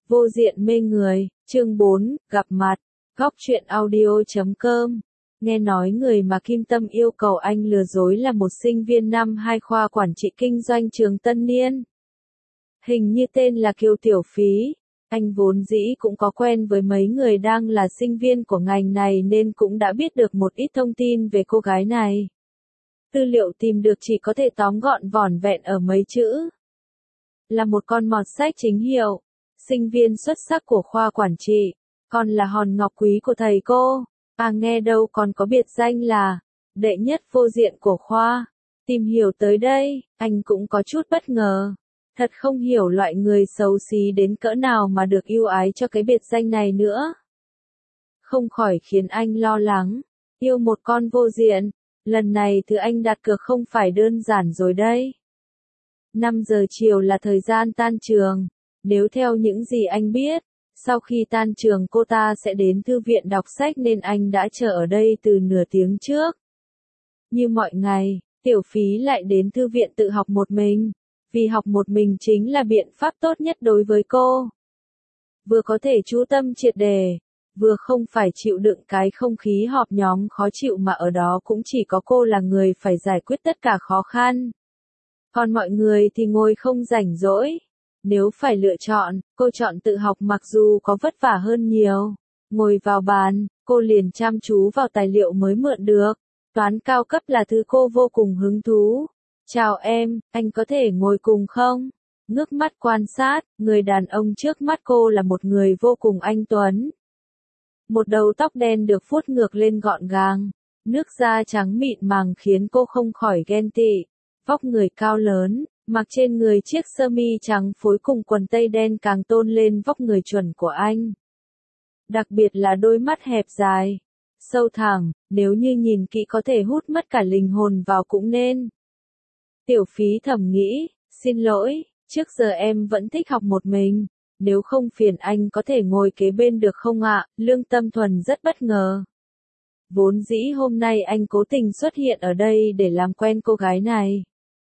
Vô diện mê người, chương 4, gặp mặt, góc truyện audio.com. Nghe nói người mà Kim Tâm yêu cầu anh lừa dối là một sinh viên năm 2 khoa quản trị kinh doanh trường Tân Niên. Hình như tên là Kiều Tiểu Phí. Anh vốn dĩ cũng có quen với mấy người đang là sinh viên của ngành này nên cũng đã biết được một ít thông tin về cô gái này. Tư liệu tìm được chỉ có thể tóm gọn vỏn vẹn ở mấy chữ. Là một con mọt sách chính hiệu, sinh viên xuất sắc của khoa quản trị, còn là hòn ngọc quý của thầy cô. Nghe đâu còn có biệt danh là đệ nhất vô diện của khoa. Tìm hiểu tới đây, anh cũng có chút bất ngờ. Thật không hiểu loại người xấu xí đến cỡ nào mà được ưu ái cho cái biệt danh này nữa. Không khỏi khiến anh lo lắng. Yêu một con vô diện, lần này thứ anh đặt cược không phải đơn giản rồi đây. 5 giờ chiều là thời gian tan trường. Nếu theo những gì anh biết, sau khi tan trường cô ta sẽ đến thư viện đọc sách nên anh đã chờ ở đây từ nửa tiếng trước. Như mọi ngày, Tiểu Phí lại đến thư viện tự học một mình, vì học một mình chính là biện pháp tốt nhất đối với cô. Vừa có thể chú tâm triệt đề, vừa không phải chịu đựng cái không khí họp nhóm khó chịu mà ở đó cũng chỉ có cô là người phải giải quyết tất cả khó khăn. Còn mọi người thì ngồi không rảnh rỗi. Nếu phải lựa chọn, cô chọn tự học mặc dù có vất vả hơn nhiều. Ngồi vào bàn, cô liền chăm chú vào tài liệu mới mượn được. Toán cao cấp là thứ cô vô cùng hứng thú. Chào em, anh có thể ngồi cùng không? Ngước mắt quan sát, người đàn ông trước mắt cô là một người vô cùng anh tuấn. Một đầu tóc đen được vuốt ngược lên gọn gàng. Nước da trắng mịn màng khiến cô không khỏi ghen tị. Vóc người cao lớn, mặc trên người chiếc sơ mi trắng phối cùng quần tây đen càng tôn lên vóc người chuẩn của anh. Đặc biệt là đôi mắt hẹp dài, sâu thẳm, nếu như nhìn kỹ có thể hút mất cả linh hồn vào cũng nên. Tiểu Phí thầm nghĩ, xin lỗi, trước giờ em vẫn thích học một mình, nếu không phiền anh có thể ngồi kế bên được không ạ? Lương Tâm Thuần rất bất ngờ. Vốn dĩ hôm nay anh cố tình xuất hiện ở đây để làm quen cô gái này.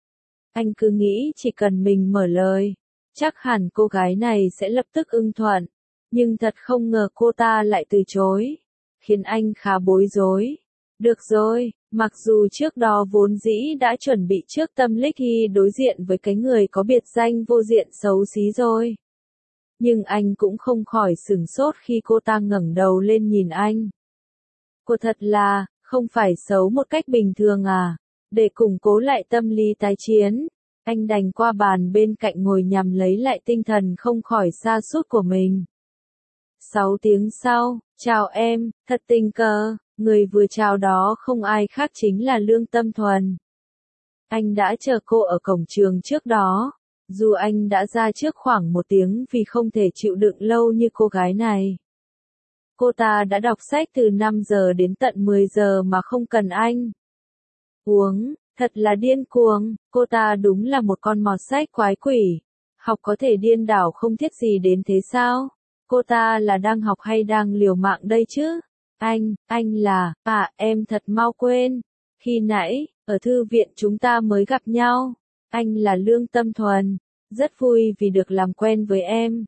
Anh cứ nghĩ chỉ cần mình mở lời, chắc hẳn cô gái này sẽ lập tức ưng thuận. Nhưng thật không ngờ cô ta lại từ chối, khiến anh khá bối rối. Được rồi, mặc dù trước đó vốn dĩ đã chuẩn bị trước tâm lý khi đối diện với cái người có biệt danh vô diện xấu xí rồi. Nhưng anh cũng không khỏi sửng sốt khi cô ta ngẩng đầu lên nhìn anh. Cô thật là, không phải xấu một cách bình thường à? Để củng cố lại tâm lý tái chiến, anh đành qua bàn bên cạnh ngồi nhằm lấy lại tinh thần không khỏi sa sút của mình. 6 tiếng sau, chào em, thật tình cờ, người vừa chào đó không ai khác chính là Lương Tâm Thuần. Anh đã chờ cô ở cổng trường trước đó, dù anh đã ra trước khoảng 1 tiếng vì không thể chịu đựng lâu như cô gái này. Cô ta đã đọc sách từ 5 giờ đến tận 10 giờ mà không cần anh. Thật là điên cuồng, cô ta đúng là một con mọt sách quái quỷ. Học có thể điên đảo không thiết gì đến thế sao? Cô ta là đang học hay đang liều mạng đây chứ? Anh là, em thật mau quên. Khi nãy, ở thư viện chúng ta mới gặp nhau. Anh là Lương Tâm Thuần. Rất vui vì được làm quen với em.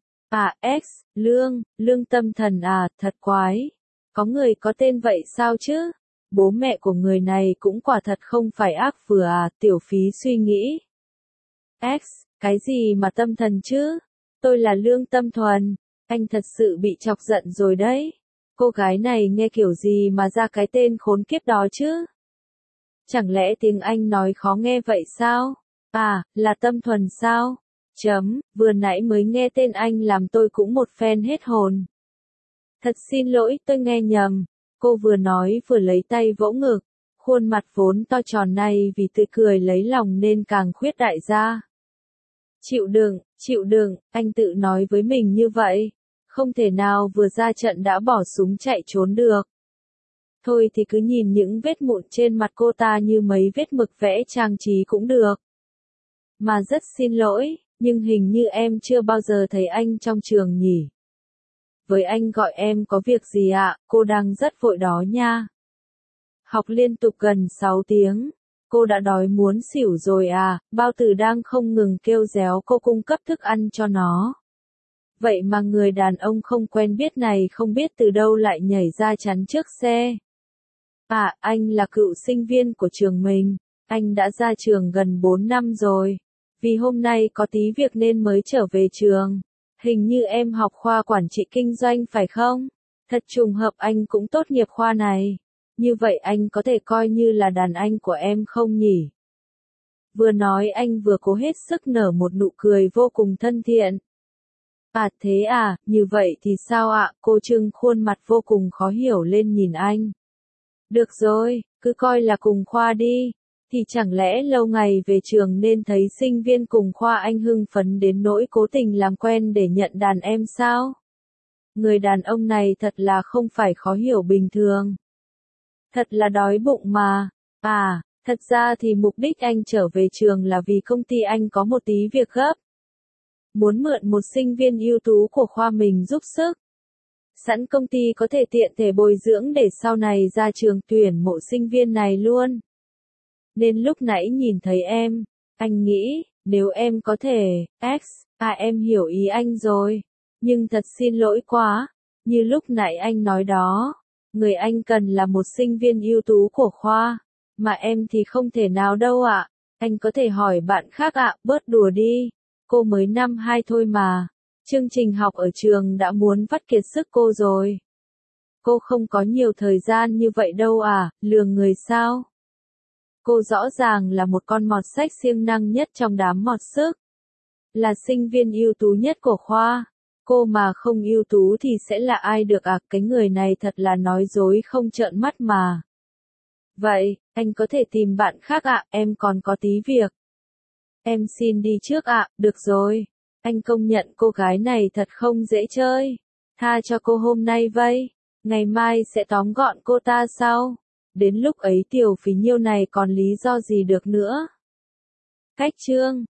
Lương Tâm Thần thật quái. Có người có tên vậy sao chứ? Bố mẹ của người này cũng quả thật không phải ác vừa Tiểu Phí suy nghĩ. Cái gì mà tâm thần chứ? Tôi là Lương Tâm Thuần. Anh thật sự bị chọc giận rồi đấy. Cô gái này nghe kiểu gì mà ra cái tên khốn kiếp đó chứ? Chẳng lẽ tiếng Anh nói khó nghe vậy sao? Là Tâm Thuần sao? Vừa nãy mới nghe tên anh làm tôi cũng một phen hết hồn. Thật xin lỗi, tôi nghe nhầm. Cô vừa nói vừa lấy tay vỗ ngực, khuôn mặt vốn to tròn này vì tươi cười lấy lòng nên càng khuyết đại ra. Chịu đựng, anh tự nói với mình như vậy. Không thể nào vừa ra trận đã bỏ súng chạy trốn được. Thôi thì cứ nhìn những vết mụn trên mặt cô ta như mấy vết mực vẽ trang trí cũng được. Mà rất xin lỗi, nhưng hình như em chưa bao giờ thấy anh trong trường nhỉ? Với anh gọi em có việc gì ạ? Cô đang rất vội đó nha. Học liên tục gần 6 tiếng. Cô đã đói muốn xỉu rồi Bao Tử đang không ngừng kêu réo cô cung cấp thức ăn cho nó. Vậy mà người đàn ông không quen biết này không biết từ đâu lại nhảy ra chắn trước xe. À, anh là cựu sinh viên của trường mình. Anh đã ra trường gần 4 năm rồi. Vì hôm nay có tí việc nên mới trở về trường. Hình như em học khoa quản trị kinh doanh phải không? Thật trùng hợp anh cũng tốt nghiệp khoa này. Như vậy anh có thể coi như là đàn anh của em không nhỉ? Vừa nói anh vừa cố hết sức nở một nụ cười vô cùng thân thiện. À thế à, như vậy thì sao ạ? Cô trưng khuôn mặt vô cùng khó hiểu lên nhìn anh. Được rồi, cứ coi là cùng khoa đi. Thì chẳng lẽ lâu ngày về trường nên thấy sinh viên cùng khoa anh hưng phấn đến nỗi cố tình làm quen để nhận đàn em sao? Người đàn ông này thật là không phải khó hiểu bình thường. Thật là đói bụng mà. À, thật ra thì mục đích anh trở về trường là vì công ty anh có một tí việc gấp. Muốn mượn một sinh viên ưu tú của khoa mình giúp sức. Sẵn công ty có thể tiện thể bồi dưỡng để sau này ra trường tuyển mộ sinh viên này luôn. Nên lúc nãy nhìn thấy em, anh nghĩ, nếu em có thể, em hiểu ý anh rồi. Nhưng thật xin lỗi quá, như lúc nãy anh nói đó, người anh cần là một sinh viên ưu tú của khoa, mà em thì không thể nào đâu ạ. Anh có thể hỏi bạn khác ạ, bớt đùa đi. Cô mới năm 2 thôi mà. Chương trình học ở trường đã muốn vắt kiệt sức cô rồi. Cô không có nhiều thời gian như vậy đâu à, lừa người sao? Cô rõ ràng là một con mọt sách siêng năng nhất trong đám mọt sức. Là sinh viên ưu tú nhất của khoa. Cô mà không ưu tú thì sẽ là ai được à? Cái người này thật là nói dối không trợn mắt mà. Vậy, anh có thể tìm bạn khác ạ, em còn có tí việc. Em xin đi trước ạ, được rồi. Anh công nhận cô gái này thật không dễ chơi. Tha cho cô hôm nay vây. Ngày mai sẽ tóm gọn cô ta sau. Đến lúc ấy Tiểu Phí Nhiêu này còn lý do gì được nữa. Cách chương